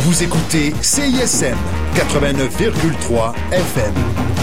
Vous écoutez CISM 89,3 FM.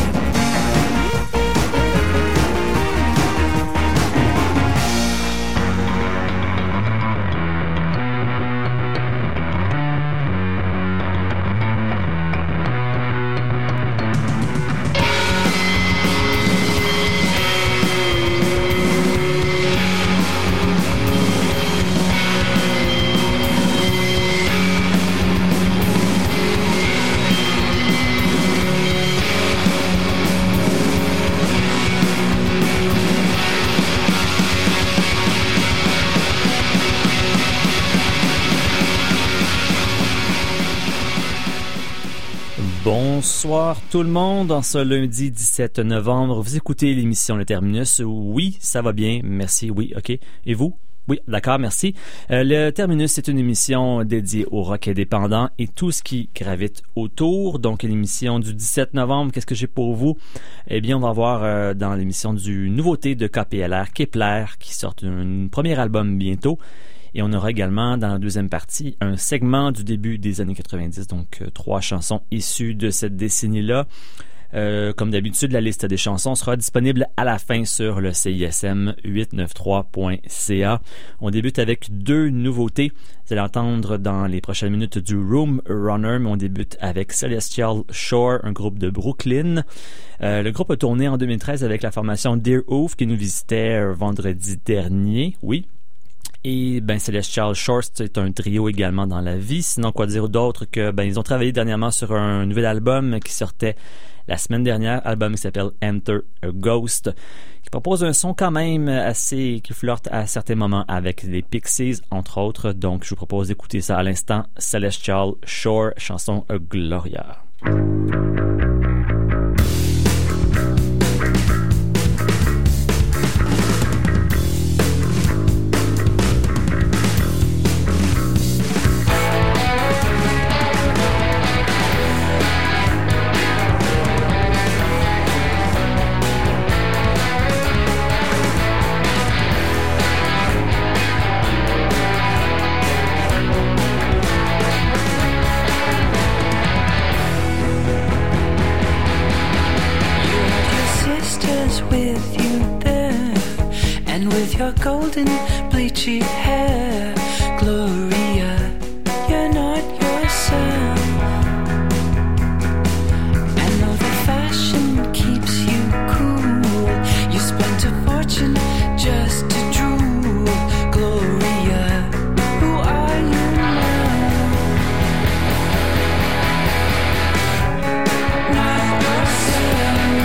Bonsoir tout le monde, en ce lundi 17 novembre, vous écoutez l'émission Le Terminus. Oui, ça va bien, merci, oui, ok. Et vous? Oui, d'accord, merci. Le Terminus, c'est une émission dédiée au rock indépendant et tout ce qui gravite autour. Donc, l'émission du 17 novembre, qu'est-ce que j'ai pour vous? Eh bien, on va voir dans l'émission du nouveauté de KPLR, Kepler, qui sort un premier album bientôt. Et on aura également, dans la deuxième partie, un segment du début des années 90, donc 3 chansons issues de cette décennie-là. Comme d'habitude, la liste des chansons sera disponible à la fin sur le CISM893.ca. On débute avec 2 nouveautés. Vous allez entendre dans les prochaines minutes du Room Runner, mais on débute avec Celestial Shore, un groupe de Brooklyn. Le groupe a tourné en 2013 avec la formation Dear Oof qui nous visitait vendredi dernier. Oui. Et Celestial Shore, c'est un trio également dans la vie. Sinon, quoi dire d'autre que ils ont travaillé dernièrement sur un nouvel album qui sortait la semaine dernière, album qui s'appelle Enter a Ghost, qui propose un son quand même assez, qui flirte à certains moments avec les Pixies, entre autres. Donc, je vous propose d'écouter ça à l'instant. Celestial Shore, chanson Gloria. Your golden bleachy hair, Gloria, you're not yourself. And though the fashion keeps you cool, you spent a fortune just to drool. Gloria, who are you now? Not yourself.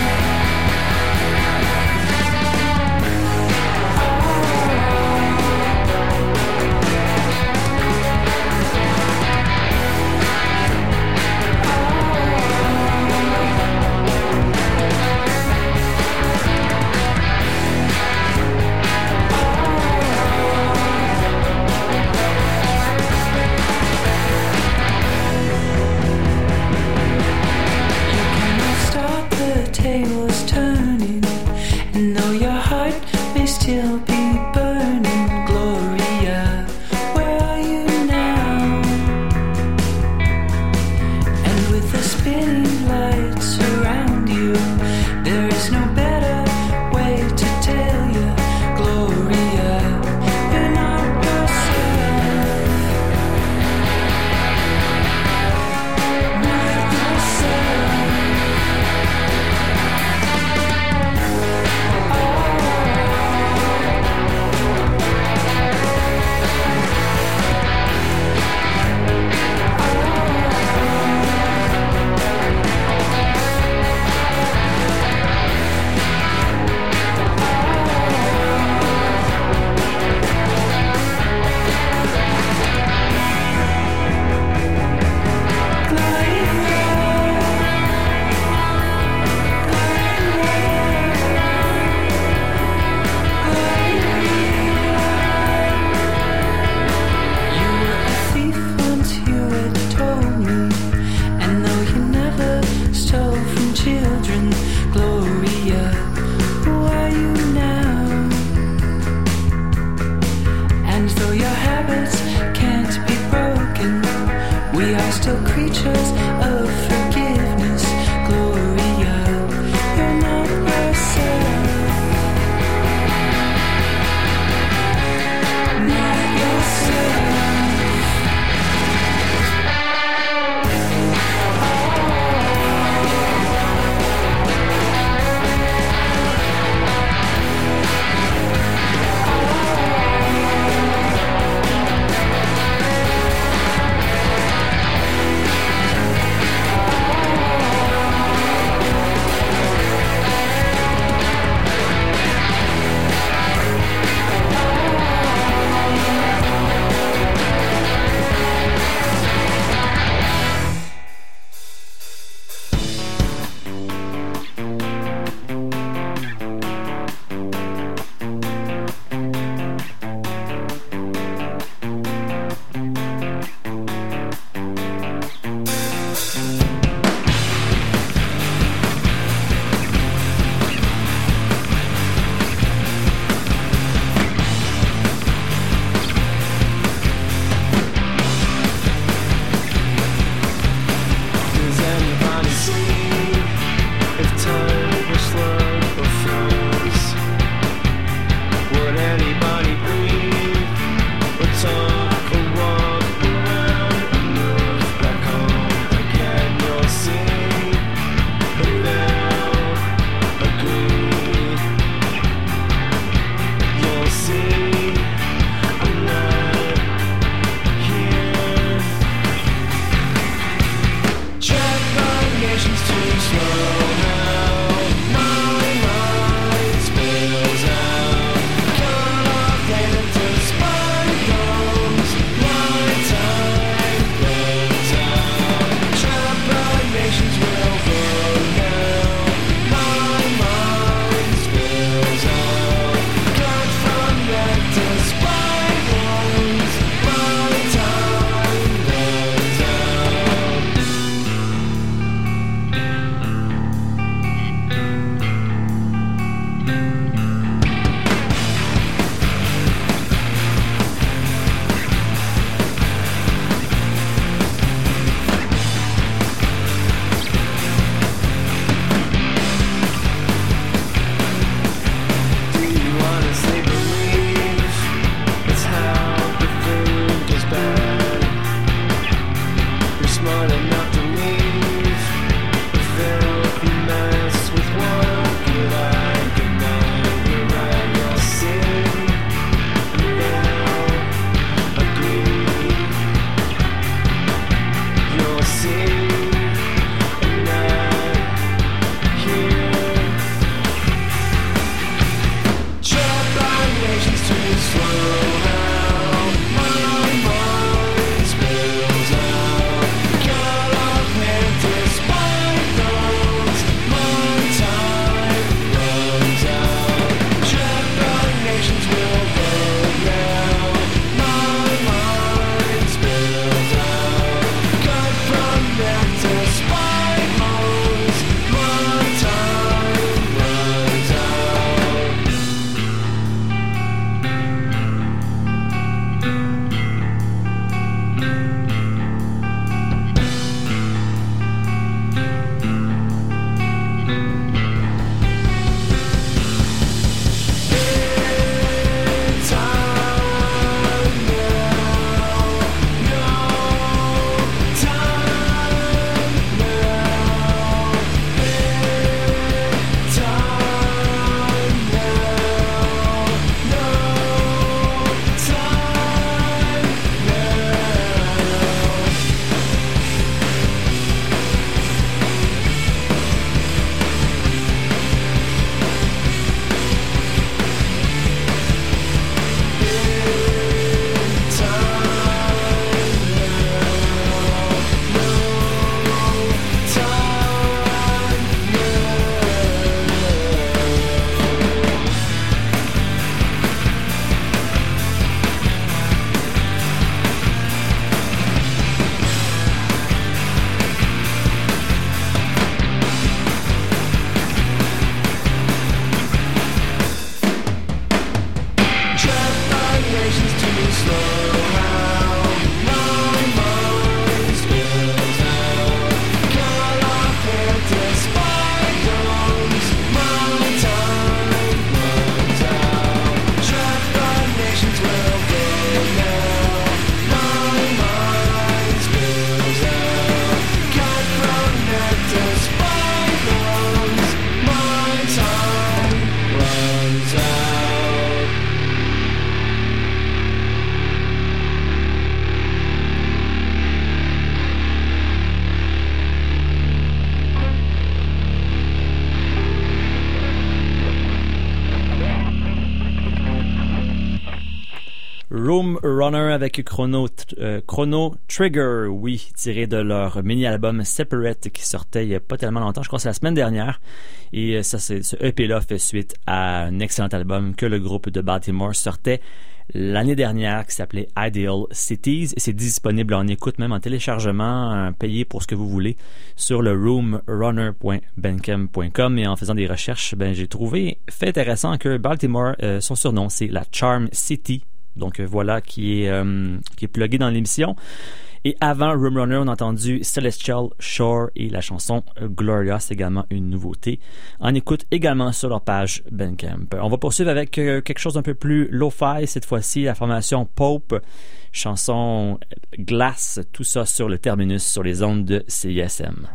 Room Runner avec Chrono Trigger, oui, tiré de leur mini-album Separate qui sortait il n'y a pas tellement longtemps, je crois que c'est la semaine dernière. Et ça, ce EP-là fait suite à un excellent album que le groupe de Baltimore sortait l'année dernière qui s'appelait Ideal Cities et c'est disponible en écoute, même en téléchargement, payé pour ce que vous voulez sur le roomrunner.bandcamp.com et en faisant des recherches, j'ai trouvé fait intéressant que Baltimore, son surnom c'est la Charm City, donc voilà qui est plugué dans l'émission. Et avant Room Runner, on a entendu Celestial Shore et la chanson Gloria, c'est également une nouveauté. En écoute également sur leur page Bandcamp. On va poursuivre avec quelque chose d'un peu plus lo-fi, cette fois-ci la formation Pope, chanson Glace, tout ça sur le terminus, sur les ondes de CISM.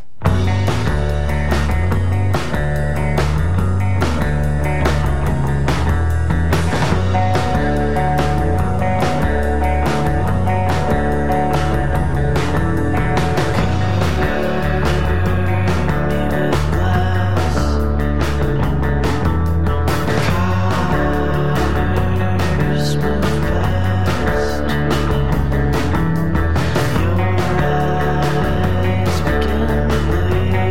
Your eyes begin to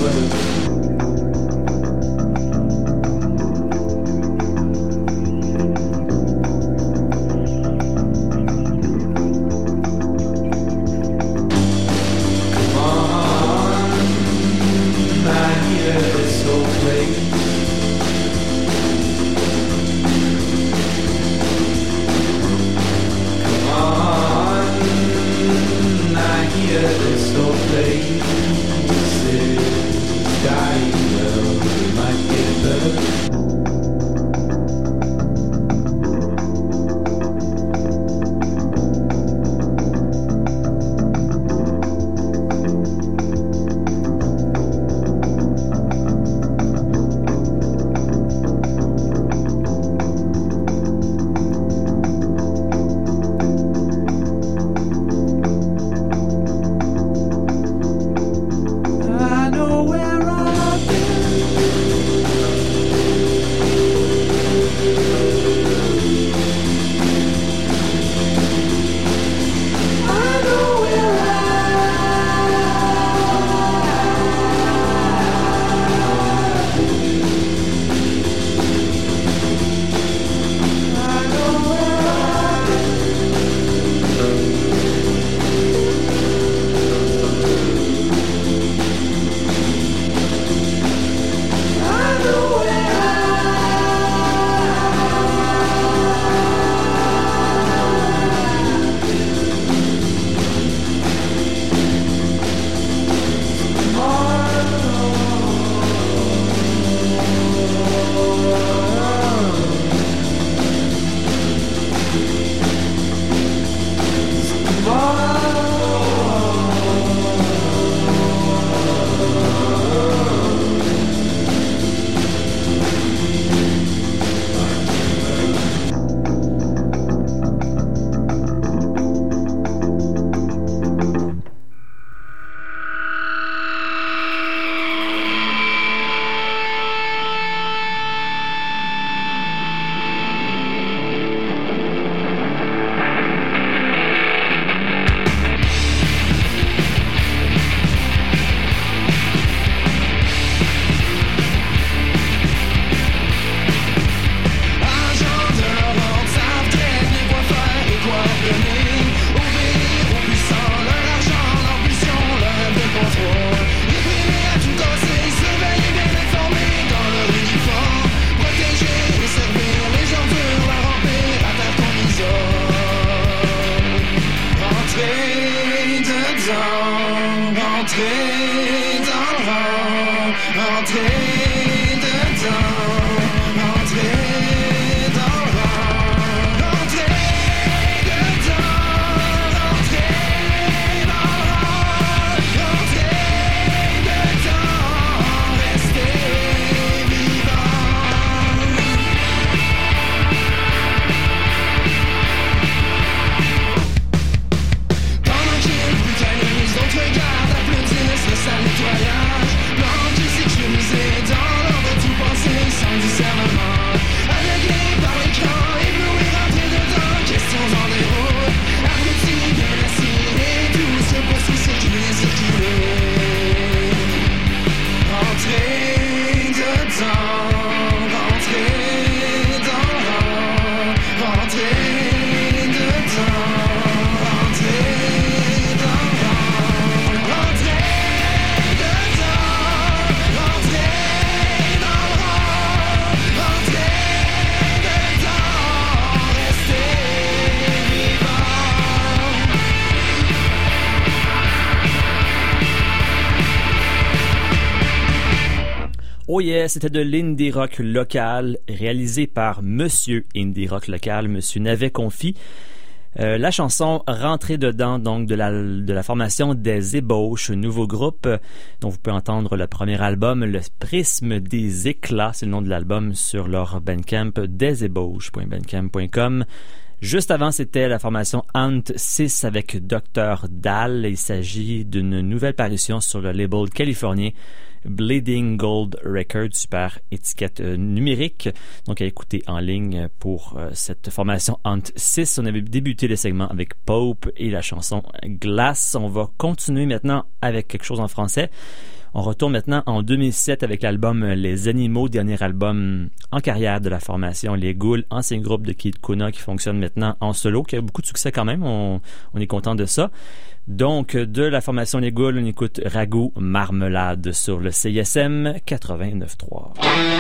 Oh yeah, c'était de l'indie rock local réalisé par Monsieur Indie Rock Local, Monsieur Navet Confi. La chanson Rentrée dedans, donc de la formation des Ébauches, nouveau groupe dont vous pouvez entendre le premier album, Le Prisme des Éclats, c'est le nom de l'album, sur leur Bandcamp, desébauches.bandcamp.com. Juste avant, c'était la formation Ant 6 avec Dr. Dahl. Il s'agit d'une nouvelle parution sur le label californien Bleeding Gold Records, super étiquette numérique. Donc à écouter en ligne pour cette formation Ant 6. On avait débuté le segment avec Pope et la chanson Glass. On va continuer maintenant avec quelque chose en français. On retourne maintenant en 2007 avec l'album Les Animaux, dernier album en carrière de la formation Les Ghouls, ancien groupe de Keith Kuna qui fonctionne maintenant en solo, qui a beaucoup de succès quand même, on est content de ça. Donc, de la formation Les Ghouls, on écoute Ragoût Marmelade sur le CISM 89.3.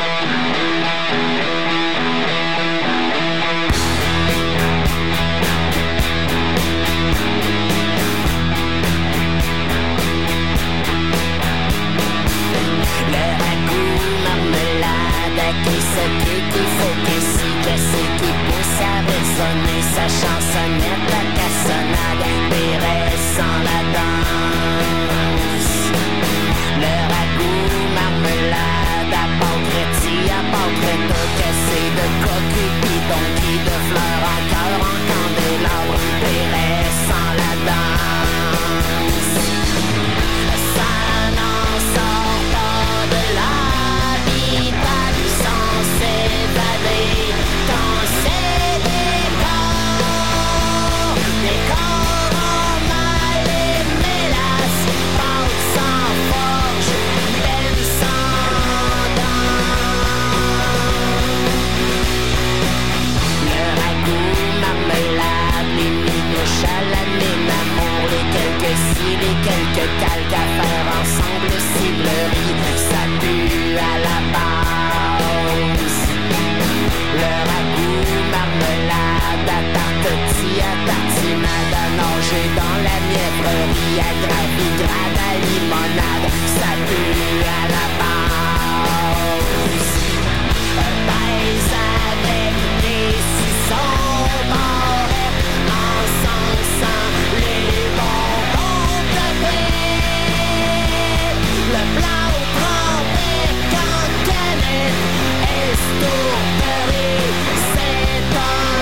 Qu'il faut qu'il s'y casse, qui pousse à résonner sa chansonnette, la cassonade, Pérez sans la danse. Le ragoût, marmelade, à pâte cassé de coquilles, bidon qui de fleurs en cœur, en candélabre, Pérez sans la danse. Ça n'en sort pas de l'habitat du sang s'évader quand c'est des corps en mal et mélasse, pâte sans forge, peine sans dents. Le ragoût, marmelade, les minouches à la mine, amour, les quelques cils, les quelques calques à faire ensemble, ciblerie, ça pue à la base. Le ragoût, marmelade, à tarteti, à tartinade, à nager dans la mièvrerie, à gravigrade, à limonade, ça pue à la base. Baise avec des suçons barrettes, encensant les bonbons de bête. Le blanc trempé qu'en canette, estourderie, c'est un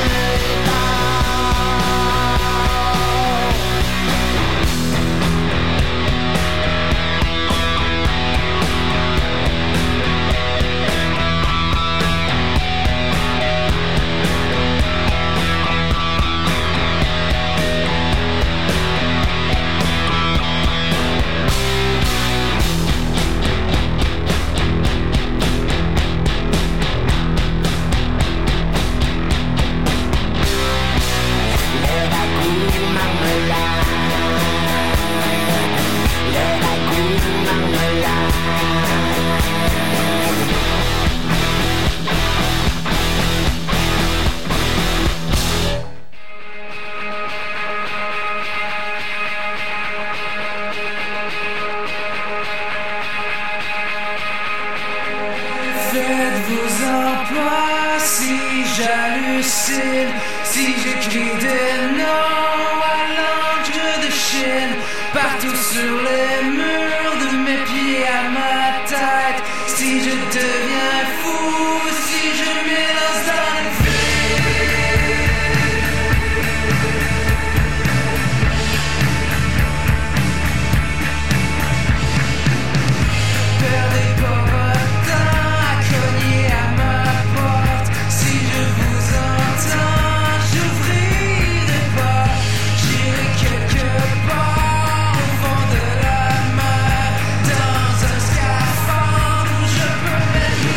Faites-vous-en pas si j'hallucine, si j'écris des noms à l'encre de Chine, partout sur les murs de mes pieds à ma tête, si je deviens fou, si je m'élance dans le perdez pas votre temps à cogner à ma porte. Si je vous entends, j'ouvrirai pas. J'irai quelque part au fond de la mer, dans un scaphandre où je peux mettre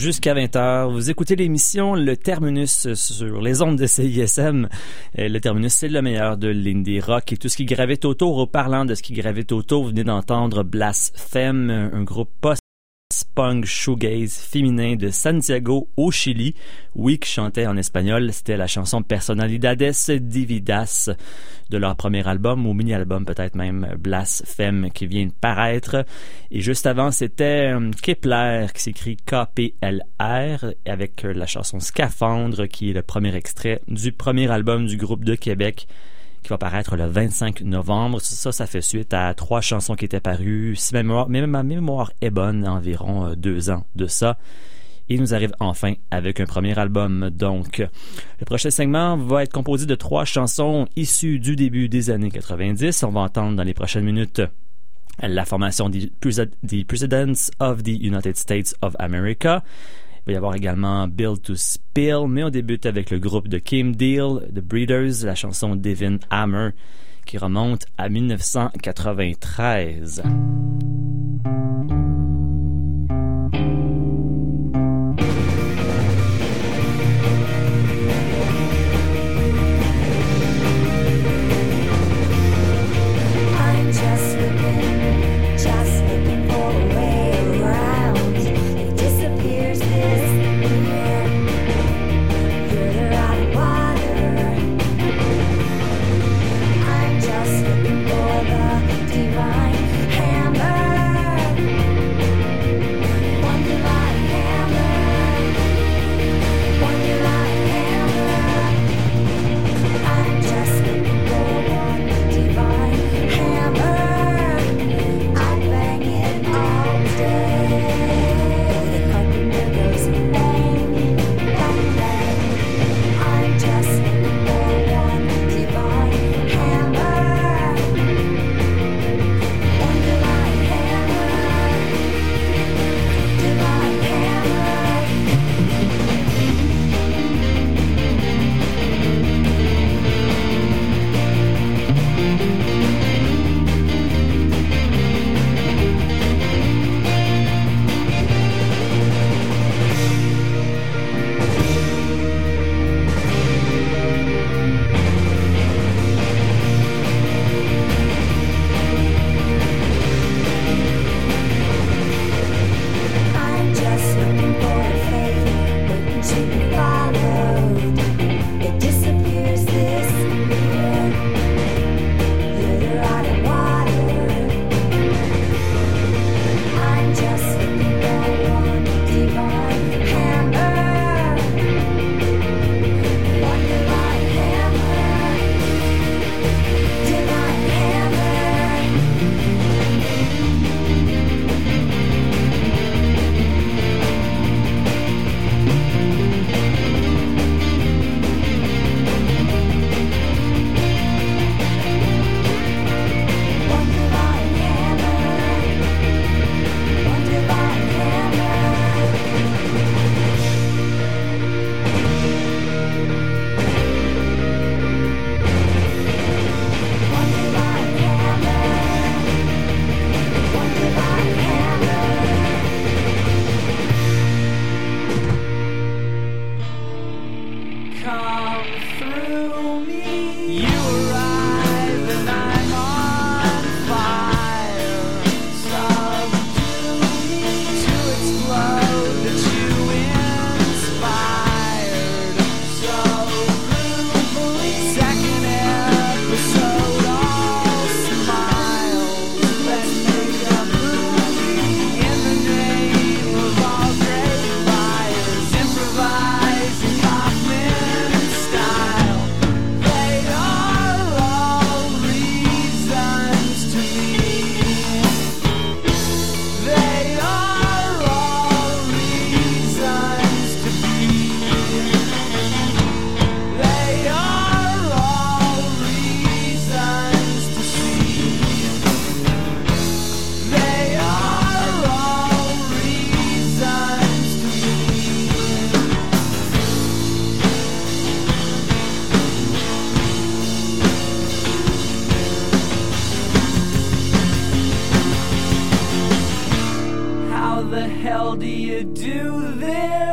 jusqu'à 20h. Vous écoutez l'émission Le Terminus sur les ondes de CISM. Le Terminus, c'est le meilleur de l'indie rock et tout ce qui gravite autour. Au parlant de ce qui gravite autour, vous venez d'entendre Blasphème, un groupe post-punk shoegaze féminin de Santiago au Chili. Oui, qui chantait en espagnol. C'était la chanson Personalidades Dividas de leur premier album, ou mini-album peut-être même, Blasphème, qui vient de paraître. Et juste avant, c'était Kepler, qui s'écrit K-P-L-R, avec la chanson Scaphandre, qui est le premier extrait du premier album du groupe de Québec, qui va paraître le 25 novembre. Ça fait suite à 3 chansons qui étaient parues, si ma mémoire est bonne, environ 2 ans de ça. Et nous arrive enfin avec un premier album. Donc, le prochain segment va être composé de 3 chansons issues du début des années 90. On va entendre dans les prochaines minutes la formation des Presidents of the United States of America. Il va y avoir également Build to Spill, mais on débute avec le groupe de Kim Deal, The Breeders, la chanson Divine Hammer, qui remonte à 1993. hell do you do this?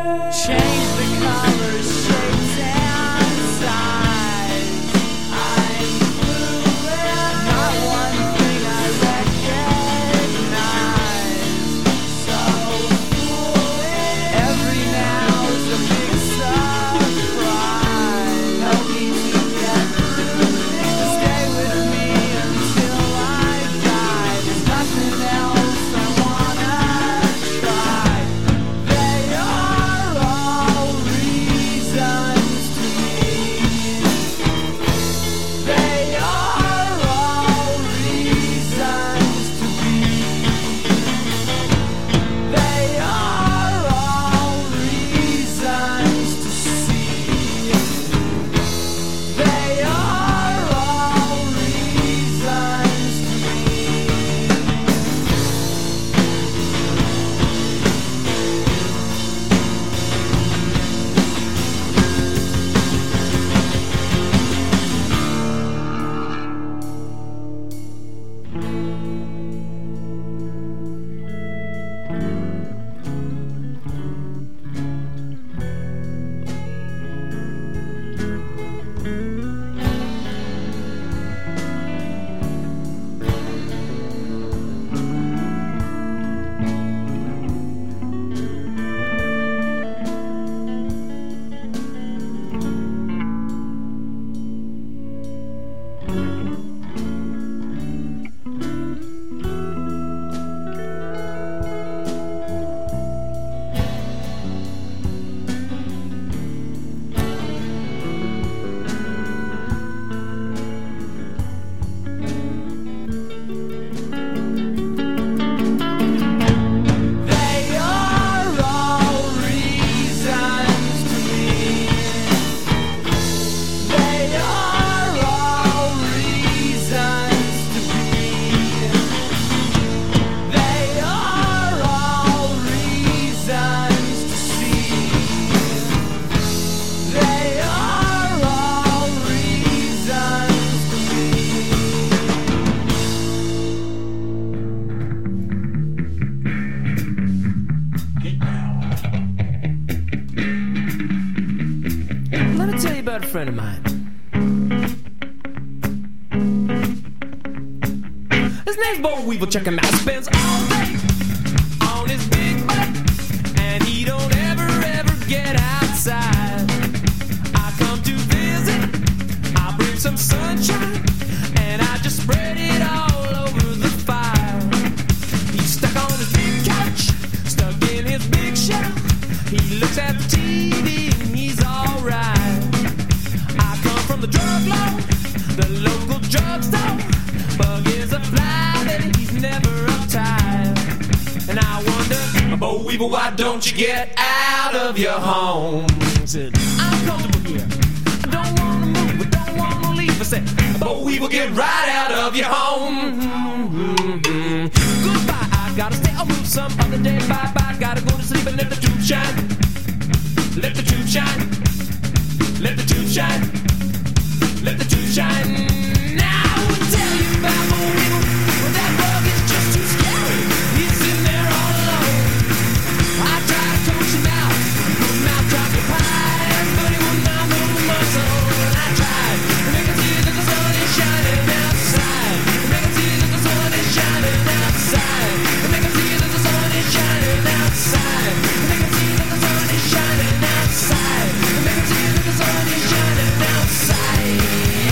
friend of mine. His name's Bo Weevil, check him out. Spends all day on his big butt, and he don't ever get outside. I come to visit, I bring some sunshine, and I just spread it all over the fire. He's stuck on his big couch, stuck in his big shell. He looks at the TV and he's alright. I come from the drug lord, the local drugstore. Bug is a fly that he's never uptight. And I wonder, Bo Weevil, why don't you get out of your home? He said, I'm comfortable here, I don't wanna move, I don't wanna leave. I said, Bo Weevil, get right out of your home. Goodbye, I gotta stay, I'll move some other day. Bye-bye, gotta go to sleep and let the tube shine. Let the tube shine. Let the tube shine. Let the tube shine. Now I will tell you about Bo Weevil, but that bug is just too scary. He's sitting there all alone. I try to coach him out, put him out, drop your pies, but he will not move the muscle. And I tried to make him see that the sun is shining outside. To make him see that the sun is shining outside. To make him see that the sun is shining outside. To make him see that the sun is shining outside. To make him see that the sun is shining outside.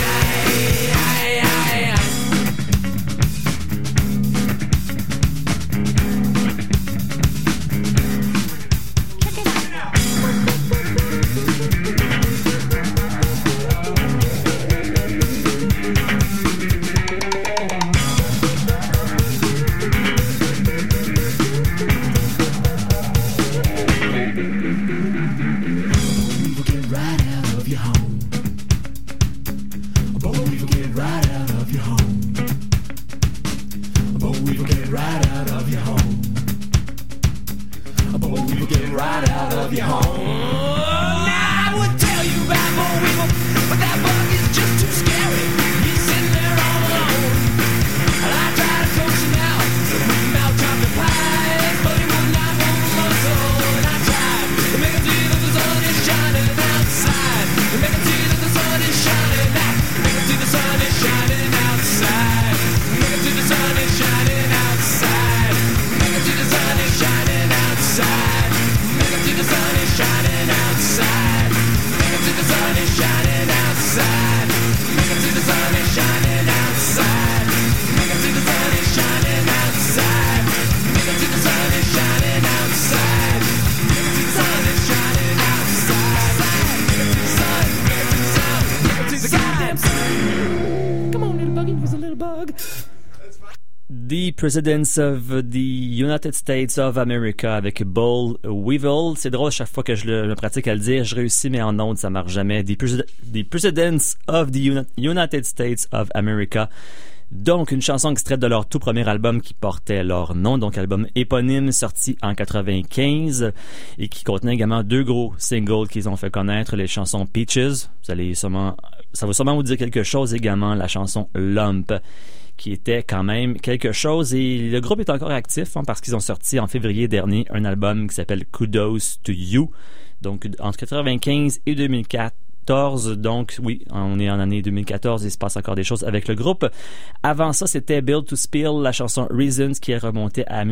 The Presidents of the United States of America avec Bo Weevil. C'est drôle, chaque fois que je me pratique à le dire, je réussis, mais en ondes, ça marche jamais. The Presidents of the United States of America. Donc, une chanson extraite de leur tout premier album qui portait leur nom, donc album éponyme sorti en 95 et qui contenait également deux gros singles qu'ils ont fait connaître, les chansons Peaches, ça va sûrement vous dire quelque chose, également la chanson Lump, qui était quand même quelque chose, et le groupe est encore actif parce qu'ils ont sorti en février dernier un album qui s'appelle Kudos to You, donc entre 95 et 2004. Donc oui, on est en année 2014 et il se passe encore des choses avec le groupe. Avant ça, c'était Build to Spill, la chanson Reasons qui est remontée à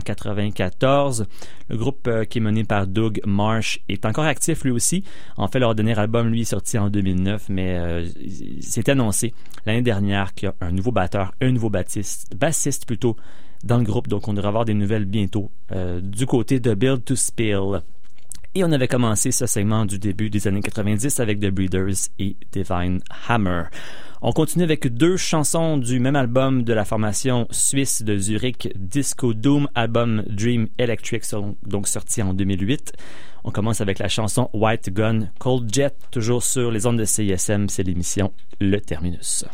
1994. Le groupe qui est mené par Doug Marsh est encore actif lui aussi. En fait, leur dernier album, lui, est sorti en 2009, mais c'est annoncé l'année dernière qu'il y a un nouveau batteur, un nouveau bassiste plutôt, dans le groupe. Donc on devrait avoir des nouvelles bientôt du côté de Build to Spill. Et on avait commencé ce segment du début des années 90 avec The Breeders et Divine Hammer. On continue avec deux chansons du même album de la formation suisse de Zurich, Disco Doom, album Dream Electric, donc sorti en 2008. On commence avec la chanson White Gun, Cold Jet, toujours sur les ondes de CISM, c'est l'émission Le Terminus.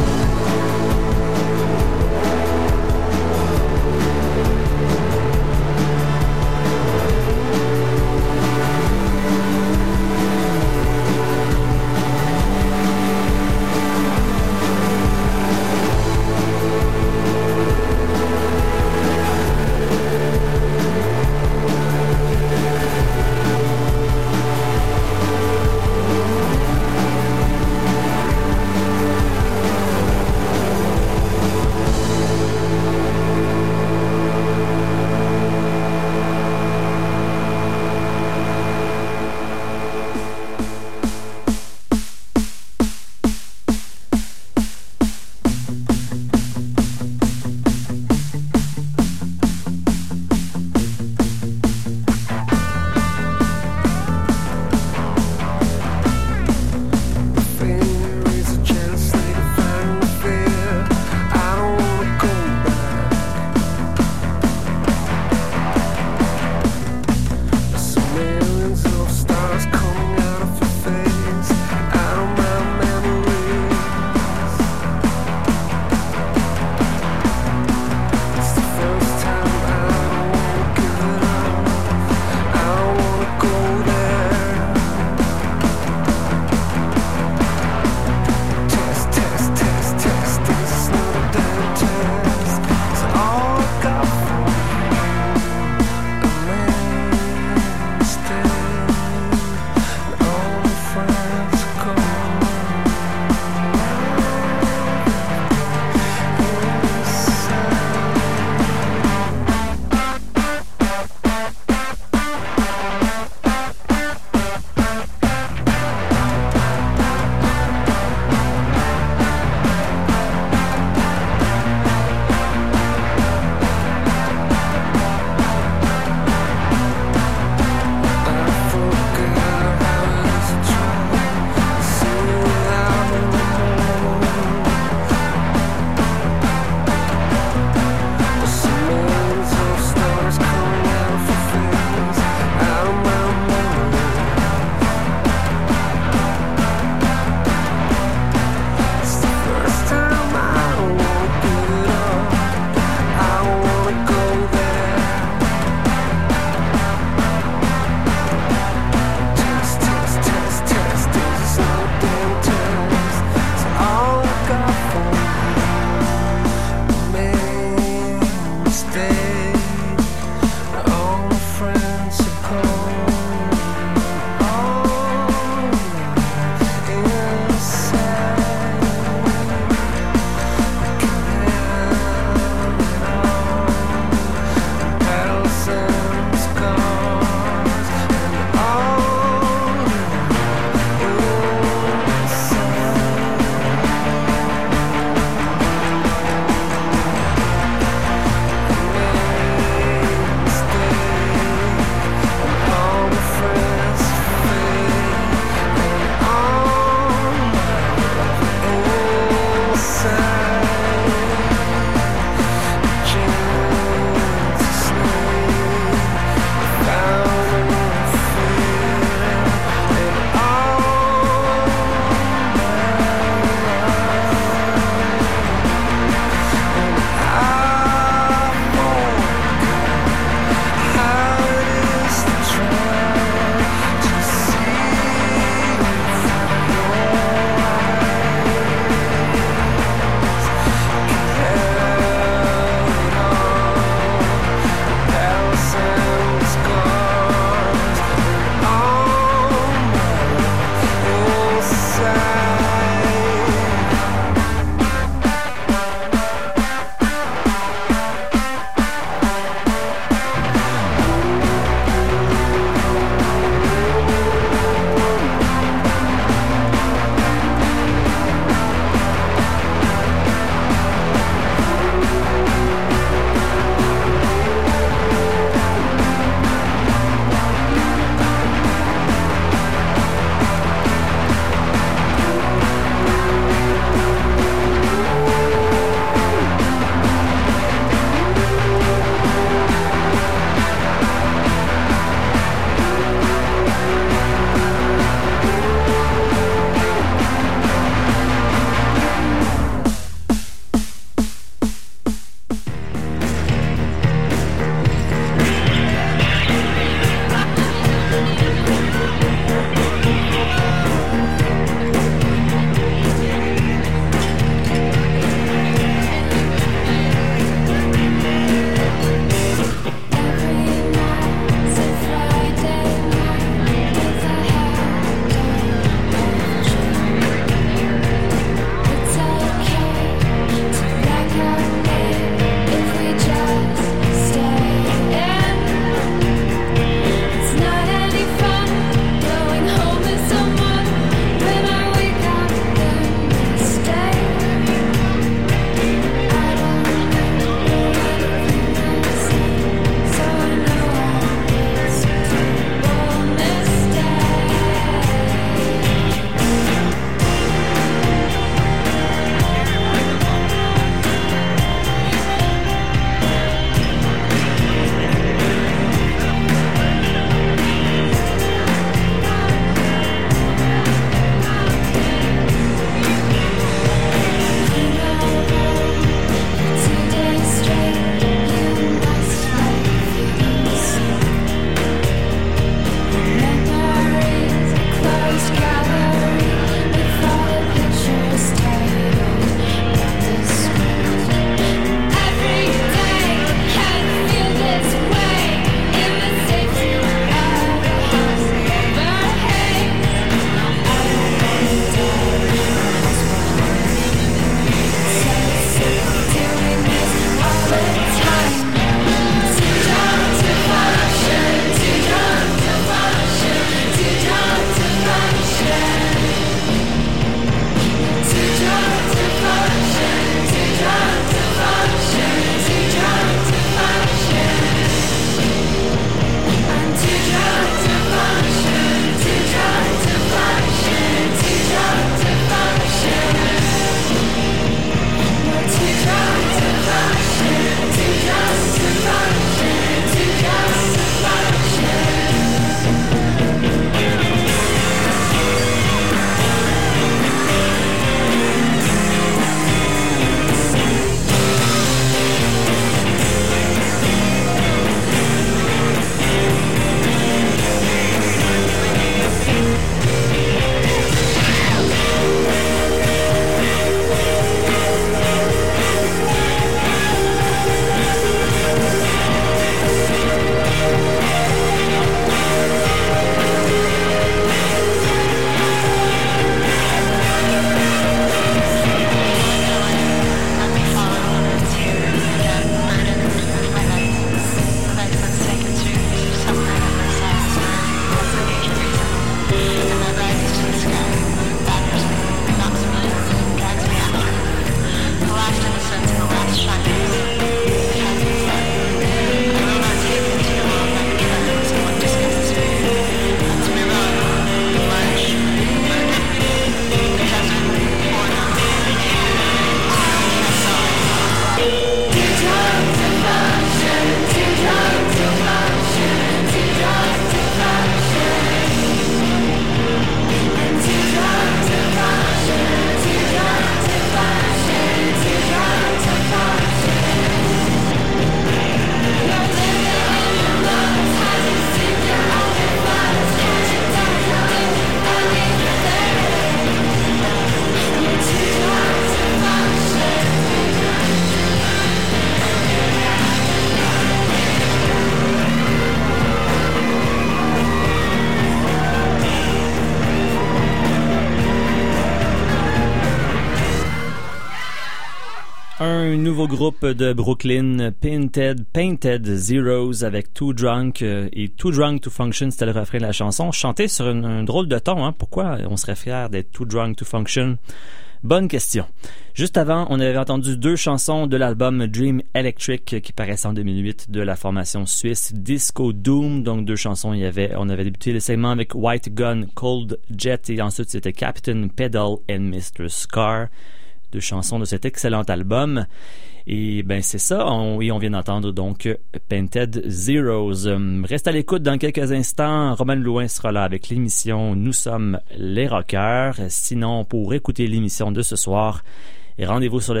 Un nouveau groupe de Brooklyn, Painted Zeros avec Too Drunk et Too Drunk to Function, c'était le refrain de la chanson, chanté sur un drôle de ton. Hein? Pourquoi on serait fier d'être Too Drunk to Function? Bonne question. Juste avant, on avait entendu 2 chansons de l'album Dream Electric qui paraissait en 2008 de la formation suisse Disco Doom. Donc 2 chansons, on avait débuté le segment avec White Gun, Cold Jet et ensuite c'était Captain Pedal and Mr. Scar. 2 chansons de cet excellent album. Et ben c'est ça, on vient d'entendre donc Painted Zeros. Reste à l'écoute dans quelques instants. Roman Louin sera là avec l'émission Nous sommes les rockers. Sinon, pour écouter l'émission de ce soir, rendez-vous sur le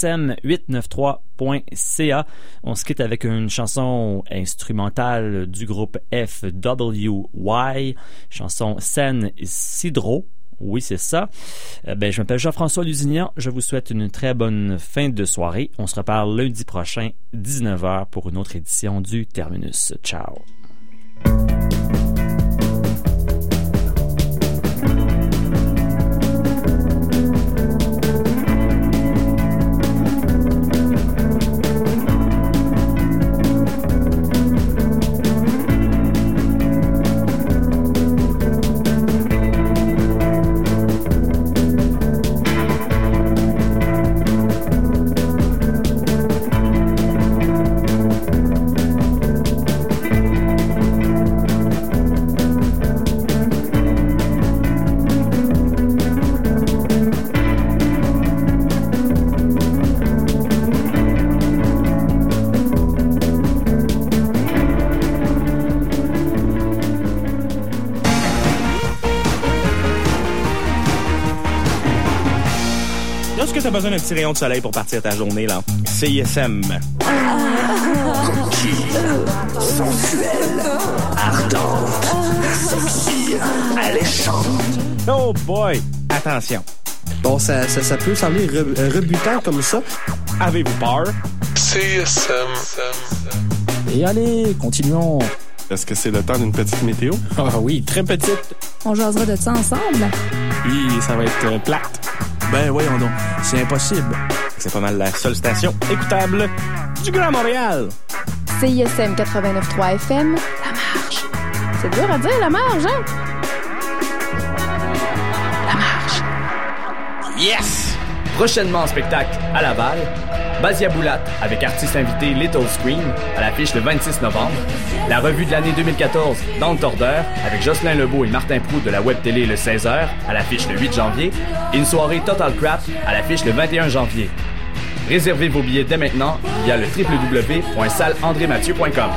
CISM893.ca. On se quitte avec une chanson instrumentale du groupe FWY, chanson San Isidro. Oui, c'est ça. Je m'appelle Jean-François Lusignan. Je vous souhaite une très bonne fin de soirée. On se reparle lundi prochain, 19h, pour une autre édition du Terminus. Ciao. T'as besoin d'un petit rayon de soleil pour partir ta journée, là. CISM. Coquille, sensuelle, ardente, sexy, alléchante. Oh boy! Attention. Bon, ça peut sembler rebutant comme ça. Avez-vous peur? CISM. Et allez, continuons. Est-ce que c'est le temps d'une petite météo? Ah oui, très petite. On jasera de ça ensemble? Oui, ça va être plate. Ben voyons donc, c'est impossible. C'est pas mal la seule station écoutable du Grand Montréal. CISM 89.3 FM, La Marge. C'est dur à dire, La Marge, hein? La Marge. Yes! Prochainement en spectacle à Laval, Basia Boulat avec artiste invité Little Scream à l'affiche le 26 novembre. La revue de l'année 2014 dans le tordeur avec Jocelyn Lebeau et Martin Proulx de la web télé le 16h à l'affiche le 8 janvier et une soirée Total Crap à l'affiche le 21 janvier. Réservez vos billets dès maintenant via le www.salleandrémathieu.com.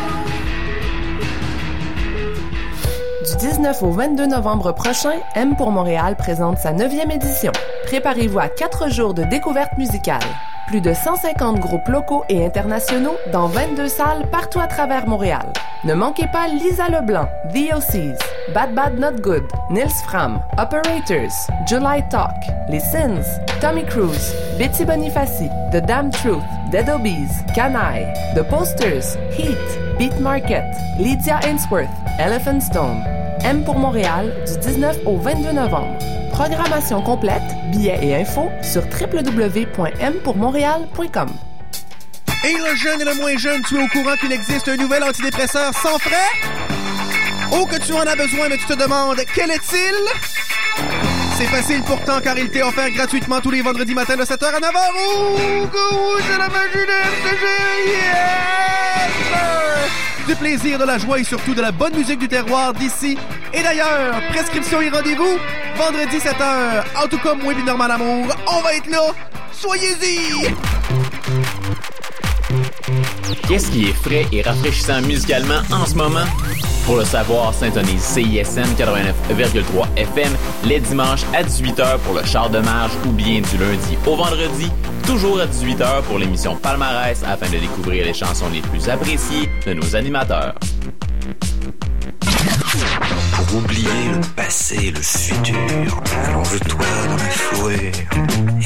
Du 19 au 22 novembre prochain, M pour Montréal présente sa 9e édition. Préparez-vous à 4 jours de découverte musicale. Plus de 150 groupes locaux et internationaux dans 22 salles partout à travers Montréal. Ne manquez pas Lisa Leblanc, The O.C.s, Bad Bad Not Good, Nils Fram, Operators, July Talk, Les Sins, Tommy Cruise, Betty Bonifaci, The Damn Truth, Dead Obies, Canaille, The Posters, Heat, Beat Market, Lydia Ainsworth, Elephant Stone. M pour Montréal du 19 au 22 novembre. Programmation complète, billets et infos sur www.mpourmontréal.com. Et le jeune et le moins jeune, tu es au courant qu'il existe un nouvel antidépresseur sans frais? Oh, que tu en as besoin, mais tu te demandes, quel est-il? C'est facile pourtant, car il t'est offert gratuitement tous les vendredis matins de 7h à 9h. Oh, c'est la magie de MCG! Yes! Du plaisir, de la joie et surtout de la bonne musique du terroir d'ici et d'ailleurs. Prescription et rendez-vous, vendredi 7h. En tout cas, moi et Normal Amour, on va être là. Soyez-y! Qu'est-ce qui est frais et rafraîchissant musicalement en ce moment? Pour le savoir, syntonise CISM 89.3 FM les dimanches à 18h pour le char de marge ou bien du lundi au vendredi, toujours à 18h pour l'émission Palmarès afin de découvrir les chansons les plus appréciées de nos animateurs. Pour oublier le passé et le futur, allonge-toi dans la fourrure.